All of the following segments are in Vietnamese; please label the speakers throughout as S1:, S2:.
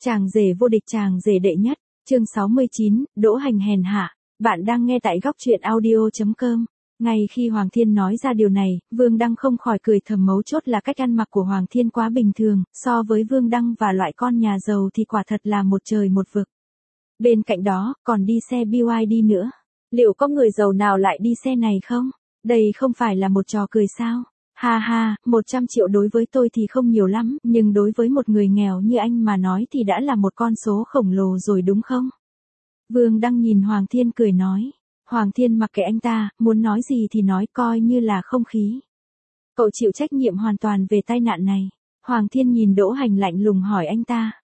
S1: Chàng rể vô địch, chàng rể đệ nhất, chương 69, Đỗ Hành hèn hạ. Bạn đang nghe tại góc truyện audio.com. Ngay khi Hoàng Thiên nói ra điều này, Vương Đăng không khỏi cười thầm, mấu chốt là cách ăn mặc của Hoàng Thiên quá bình thường, so với Vương Đăng và loại con nhà giàu thì quả thật là một trời một vực. Bên cạnh đó, còn đi xe BYD nữa. Liệu có người giàu nào lại đi xe này không? Đây không phải là một trò cười sao? Ha ha, 100 triệu đối với tôi thì không nhiều lắm, nhưng đối với một người nghèo như anh mà nói thì đã là một con số khổng lồ rồi đúng không? Vương Đăng nhìn Hoàng Thiên cười nói. Hoàng Thiên mặc kệ anh ta, muốn nói gì thì nói, coi như là không khí. Cậu chịu trách nhiệm hoàn toàn về tai nạn này. Hoàng Thiên nhìn Đỗ Hành lạnh lùng hỏi anh ta.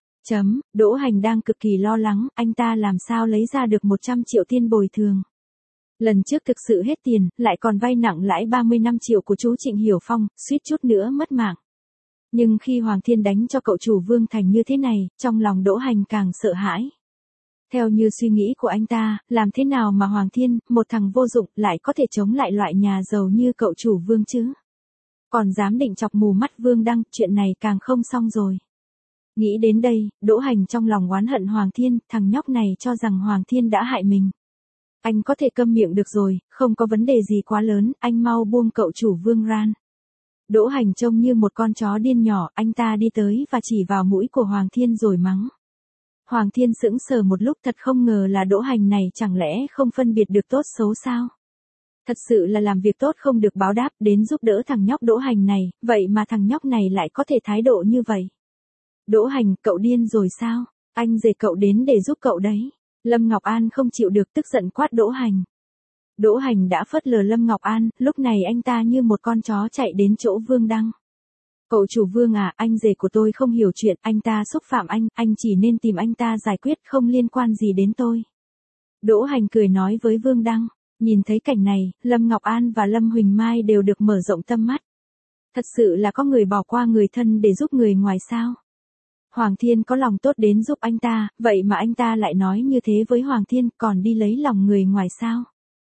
S1: Đỗ Hành đang cực kỳ lo lắng, anh ta làm sao lấy ra được 100 triệu tiền bồi thường. Lần trước thực sự hết tiền, lại còn vay nặng lãi 35 triệu của chú Trịnh Hiểu Phong, suýt chút nữa mất mạng. Nhưng khi Hoàng Thiên đánh cho cậu chủ Vương Thành như thế này, trong lòng Đỗ Hành càng sợ hãi. Theo như suy nghĩ của anh ta, làm thế nào mà Hoàng Thiên, một thằng vô dụng, lại có thể chống lại loại nhà giàu như cậu chủ Vương chứ? Còn dám định chọc mù mắt Vương Đăng, chuyện này càng không xong rồi. Nghĩ đến đây, Đỗ Hành trong lòng oán hận Hoàng Thiên, thằng nhóc này cho rằng Hoàng Thiên đã hại mình. Anh có thể câm miệng được rồi, không có vấn đề gì quá lớn, anh mau buông cậu chủ Vương ran. Đỗ Hành trông như một con chó điên nhỏ, anh ta đi tới và chỉ vào mũi của Hoàng Thiên rồi mắng. Hoàng Thiên sững sờ một lúc, thật không ngờ là Đỗ Hành này chẳng lẽ không phân biệt được tốt xấu sao? Thật sự là làm việc tốt không được báo đáp, đến giúp đỡ thằng nhóc Đỗ Hành này, vậy mà thằng nhóc này lại có thể thái độ như vậy. Đỗ Hành, cậu điên rồi sao? Anh rể cậu đến để giúp cậu đấy. Lâm Ngọc An không chịu được, tức giận quát Đỗ Hành. Đỗ Hành đã phớt lờ Lâm Ngọc An, lúc này anh ta như một con chó chạy đến chỗ Vương Đăng. Cậu chủ Vương à, anh rể của tôi không hiểu chuyện, anh ta xúc phạm anh chỉ nên tìm anh ta giải quyết, không liên quan gì đến tôi. Đỗ Hành cười nói với Vương Đăng. Nhìn thấy cảnh này, Lâm Ngọc An và Lâm Huỳnh Mai đều được mở rộng tâm mắt. Thật sự là có người bỏ qua người thân để giúp người ngoài sao? Hoàng Thiên có lòng tốt đến giúp anh ta, vậy mà anh ta lại nói như thế với Hoàng Thiên, còn đi lấy lòng người ngoài sao?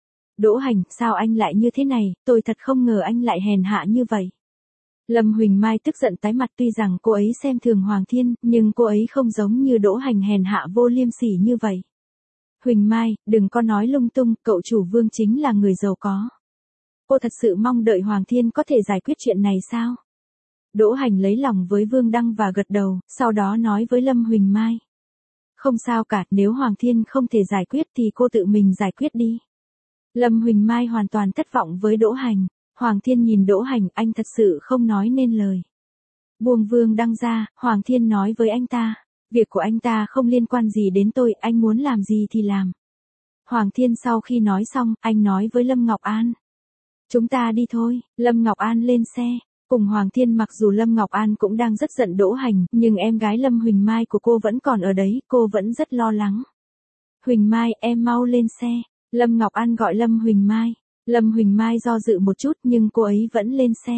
S1: Đỗ Hành, sao anh lại như thế này, tôi thật không ngờ anh lại hèn hạ như vậy. Lâm Huỳnh Mai tức giận tái mặt, tuy rằng cô ấy xem thường Hoàng Thiên, nhưng cô ấy không giống như Đỗ Hành hèn hạ vô liêm sỉ như vậy. Huỳnh Mai, đừng có nói lung tung, cậu chủ Vương chính là người giàu có. Cô thật sự mong đợi Hoàng Thiên có thể giải quyết chuyện này sao? Đỗ Hành lấy lòng với Vương Đăng và gật đầu, sau đó nói với Lâm Huỳnh Mai. Không sao cả, nếu Hoàng Thiên không thể giải quyết thì cô tự mình giải quyết đi. Lâm Huỳnh Mai hoàn toàn thất vọng với Đỗ Hành. Hoàng Thiên nhìn Đỗ Hành, anh thật sự không nói nên lời. Buông Vương Đăng ra, Hoàng Thiên nói với anh ta. Việc của anh ta không liên quan gì đến tôi, anh muốn làm gì thì làm. Hoàng Thiên sau khi nói xong, anh nói với Lâm Ngọc An. Chúng ta đi thôi. Lâm Ngọc An lên xe. Cùng Hoàng Thiên, mặc dù Lâm Ngọc An cũng đang rất giận Đỗ Hành, nhưng em gái Lâm Huỳnh Mai của cô vẫn còn ở đấy, cô vẫn rất lo lắng. Huỳnh Mai, em mau lên xe. Lâm Ngọc An gọi Lâm Huỳnh Mai. Lâm Huỳnh Mai do dự một chút nhưng cô ấy vẫn lên xe.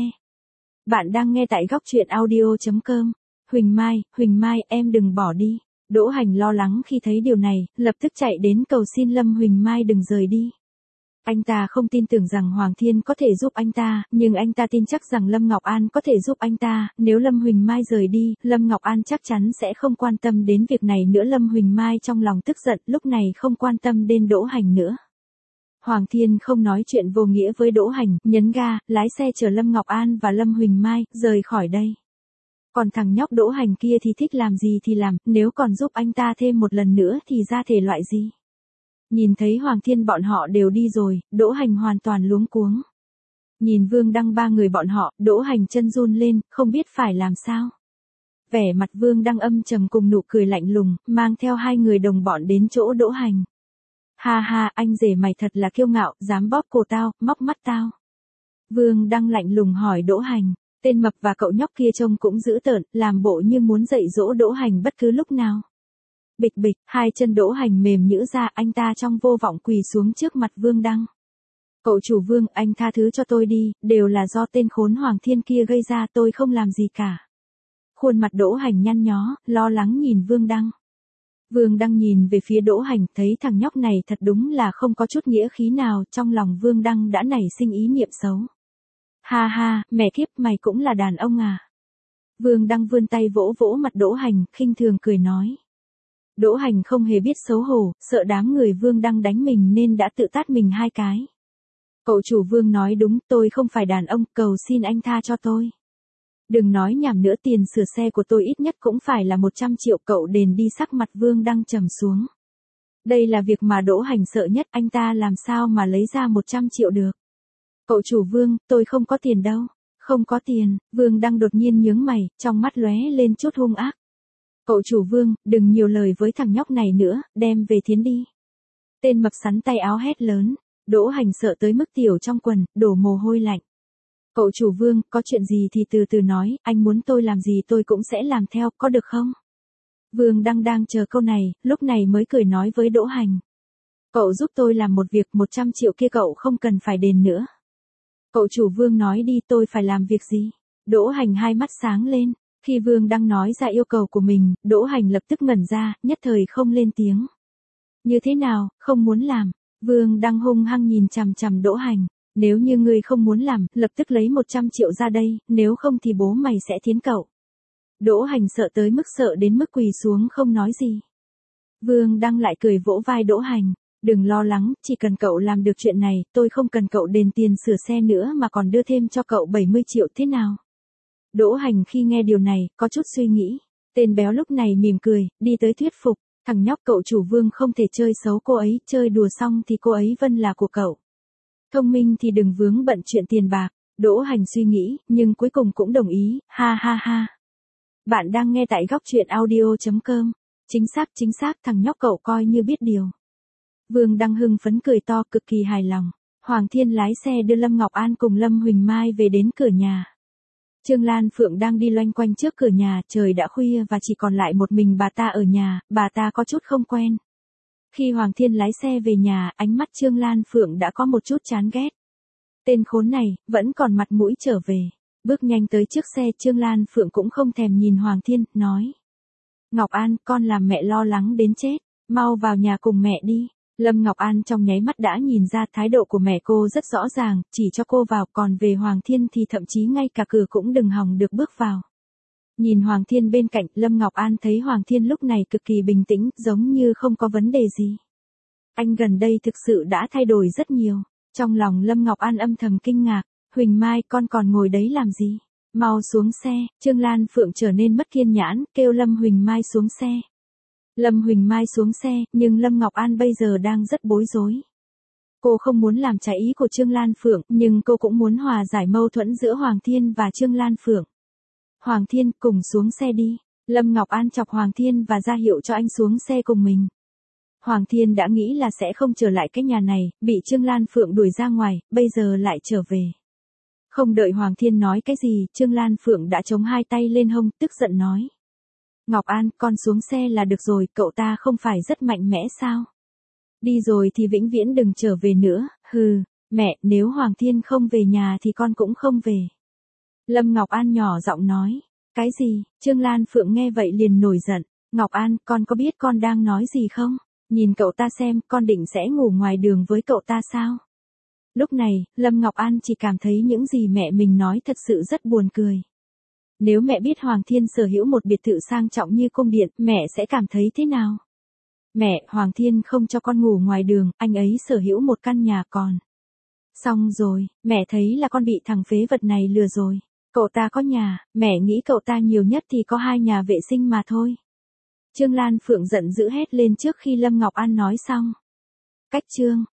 S1: Bạn đang nghe tại góc truyện audio.com. Huỳnh Mai, em đừng bỏ đi. Đỗ Hành lo lắng khi thấy điều này, lập tức chạy đến cầu xin Lâm Huỳnh Mai đừng rời đi. Anh ta không tin tưởng rằng Hoàng Thiên có thể giúp anh ta, nhưng anh ta tin chắc rằng Lâm Ngọc An có thể giúp anh ta, nếu Lâm Huỳnh Mai rời đi, Lâm Ngọc An chắc chắn sẽ không quan tâm đến việc này nữa. Lâm Huỳnh Mai trong lòng tức giận, lúc này không quan tâm đến Đỗ Hành nữa. Hoàng Thiên không nói chuyện vô nghĩa với Đỗ Hành, nhấn ga, lái xe chở Lâm Ngọc An và Lâm Huỳnh Mai, rời khỏi đây. Còn thằng nhóc Đỗ Hành kia thì thích làm gì thì làm, nếu còn giúp anh ta thêm một lần nữa thì ra thể loại gì. Nhìn thấy Hoàng Thiên bọn họ đều đi rồi, Đỗ Hành hoàn toàn luống cuống. Nhìn Vương Đăng ba người bọn họ, Đỗ Hành chân run lên, không biết phải làm sao. Vẻ mặt Vương Đăng âm trầm cùng nụ cười lạnh lùng, mang theo hai người đồng bọn đến chỗ Đỗ Hành. Ha ha, anh rể mày thật là kiêu ngạo, dám bóp cổ tao, móc mắt tao. Vương Đăng lạnh lùng hỏi Đỗ Hành, tên mập và cậu nhóc kia trông cũng dữ tợn, làm bộ như muốn dạy dỗ Đỗ Hành bất cứ lúc nào. Bịch bịch, hai chân Đỗ Hành mềm nhũn ra, anh ta trong vô vọng quỳ xuống trước mặt Vương Đăng. Cậu chủ Vương, anh tha thứ cho tôi đi, đều là do tên khốn Hoàng Thiên kia gây ra, tôi không làm gì cả. Khuôn mặt Đỗ Hành nhăn nhó, lo lắng nhìn Vương Đăng. Vương Đăng nhìn về phía Đỗ Hành, thấy thằng nhóc này thật đúng là không có chút nghĩa khí nào, trong lòng Vương Đăng đã nảy sinh ý niệm xấu. Ha ha, mẹ kiếp, mày cũng là đàn ông à? Vương Đăng vươn tay vỗ vỗ mặt Đỗ Hành, khinh thường cười nói. Đỗ Hành không hề biết xấu hổ, sợ đám người Vương đang đánh mình nên đã tự tát mình 2 cái. Cậu chủ Vương nói đúng, tôi không phải đàn ông, cầu xin anh tha cho tôi. Đừng nói nhảm nữa, tiền sửa xe của tôi ít nhất cũng phải là 100 triệu, cậu đền đi. Sắc mặt Vương đang trầm xuống. Đây là việc mà Đỗ Hành sợ nhất, anh ta làm sao mà lấy ra 100 triệu được. Cậu chủ Vương, tôi không có tiền đâu. Không có tiền, Vương đang đột nhiên nhướng mày, trong mắt lóe lên chút hung ác. Cậu chủ Vương, đừng nhiều lời với thằng nhóc này nữa, đem về thiến đi. Tên mập sắn tay áo hét lớn. Đỗ Hành sợ tới mức tiểu trong quần, đổ mồ hôi lạnh. Cậu chủ Vương, có chuyện gì thì từ từ nói, anh muốn tôi làm gì tôi cũng sẽ làm theo, có được không? Vương đang chờ câu này, lúc này mới cười nói với Đỗ Hành. Cậu giúp tôi làm một việc, 100 triệu kia cậu không cần phải đền nữa. Cậu chủ Vương nói đi, tôi phải làm việc gì? Đỗ Hành hai mắt sáng lên, khi Vương đang nói ra yêu cầu của mình, Đỗ Hành lập tức ngẩn ra, nhất thời không lên tiếng. Như thế nào, không muốn làm? Vương đang hung hăng nhìn chằm chằm Đỗ Hành. Nếu như ngươi không muốn làm, lập tức lấy 100 triệu ra đây, nếu không thì bố mày sẽ thiến cậu. Đỗ Hành sợ tới mức sợ đến mức quỳ xuống không nói gì. Vương đang lại cười vỗ vai Đỗ Hành. Đừng lo lắng, chỉ cần cậu làm được chuyện này, tôi không cần cậu đền tiền sửa xe nữa mà còn đưa thêm cho cậu 70 triệu thế nào? Đỗ Hành khi nghe điều này, có chút suy nghĩ. Tên béo lúc này mỉm cười, đi tới thuyết phục. Thằng nhóc, cậu chủ Vương không thể chơi xấu cô ấy, chơi đùa xong thì cô ấy Vân là của cậu. Thông minh thì đừng vướng bận chuyện tiền bạc. Đỗ Hành suy nghĩ, nhưng cuối cùng cũng đồng ý, ha ha ha. Bạn đang nghe tại góc truyện audio.com. Chính xác, thằng nhóc cậu coi như biết điều. Vương đang hưng phấn cười to, cực kỳ hài lòng. Hoàng Thiên lái xe đưa Lâm Ngọc An cùng Lâm Huỳnh Mai về đến cửa nhà. Trương Lan Phượng đang đi loanh quanh trước cửa nhà, trời đã khuya và chỉ còn lại một mình bà ta ở nhà, bà ta có chút không quen. Khi Hoàng Thiên lái xe về nhà, ánh mắt Trương Lan Phượng đã có một chút chán ghét. Tên khốn này, vẫn còn mặt mũi trở về. Bước nhanh tới trước xe, Trương Lan Phượng cũng không thèm nhìn Hoàng Thiên, nói. Ngọc An, con làm mẹ lo lắng đến chết, mau vào nhà cùng mẹ đi. Lâm Ngọc An trong nháy mắt đã nhìn ra thái độ của mẹ cô rất rõ ràng, chỉ cho cô vào, còn về Hoàng Thiên thì thậm chí ngay cả cửa cũng đừng hòng được bước vào. Nhìn Hoàng Thiên bên cạnh, Lâm Ngọc An thấy Hoàng Thiên lúc này cực kỳ bình tĩnh, giống như không có vấn đề gì. Anh gần đây thực sự đã thay đổi rất nhiều. Trong lòng Lâm Ngọc An âm thầm kinh ngạc, Huỳnh Mai con còn ngồi đấy làm gì? Mau xuống xe. Trương Lan Phượng trở nên mất kiên nhẫn, kêu Lâm Huỳnh Mai xuống xe. Lâm Huỳnh Mai xuống xe, nhưng Lâm Ngọc An bây giờ đang rất bối rối. Cô không muốn làm trái ý của Trương Lan Phượng, nhưng cô cũng muốn hòa giải mâu thuẫn giữa Hoàng Thiên và Trương Lan Phượng. Hoàng Thiên, cùng xuống xe đi. Lâm Ngọc An chọc Hoàng Thiên và ra hiệu cho anh xuống xe cùng mình. Hoàng Thiên đã nghĩ là sẽ không trở lại cái nhà này, bị Trương Lan Phượng đuổi ra ngoài, bây giờ lại trở về. Không đợi Hoàng Thiên nói cái gì, Trương Lan Phượng đã chống hai tay lên hông, tức giận nói. Ngọc An, con xuống xe là được rồi, cậu ta không phải rất mạnh mẽ sao? Đi rồi thì vĩnh viễn đừng trở về nữa, hừ, mẹ, nếu Hoàng Thiên không về nhà thì con cũng không về. Lâm Ngọc An nhỏ giọng nói. Cái gì? Trương Lan Phượng nghe vậy liền nổi giận. Ngọc An, con có biết con đang nói gì không? Nhìn cậu ta xem, con định sẽ ngủ ngoài đường với cậu ta sao? Lúc này, Lâm Ngọc An chỉ cảm thấy những gì mẹ mình nói thật sự rất buồn cười. Nếu mẹ biết Hoàng Thiên sở hữu một biệt thự sang trọng như cung điện, mẹ sẽ cảm thấy thế nào? Mẹ, Hoàng Thiên không cho con ngủ ngoài đường, anh ấy sở hữu một căn nhà còn. Xong rồi, mẹ thấy là con bị thằng phế vật này lừa rồi. Cậu ta có nhà, mẹ nghĩ cậu ta nhiều nhất thì có 2 nhà vệ sinh mà thôi. Trương Lan Phượng giận dữ hét lên trước khi Lâm Ngọc An nói xong. Cách chương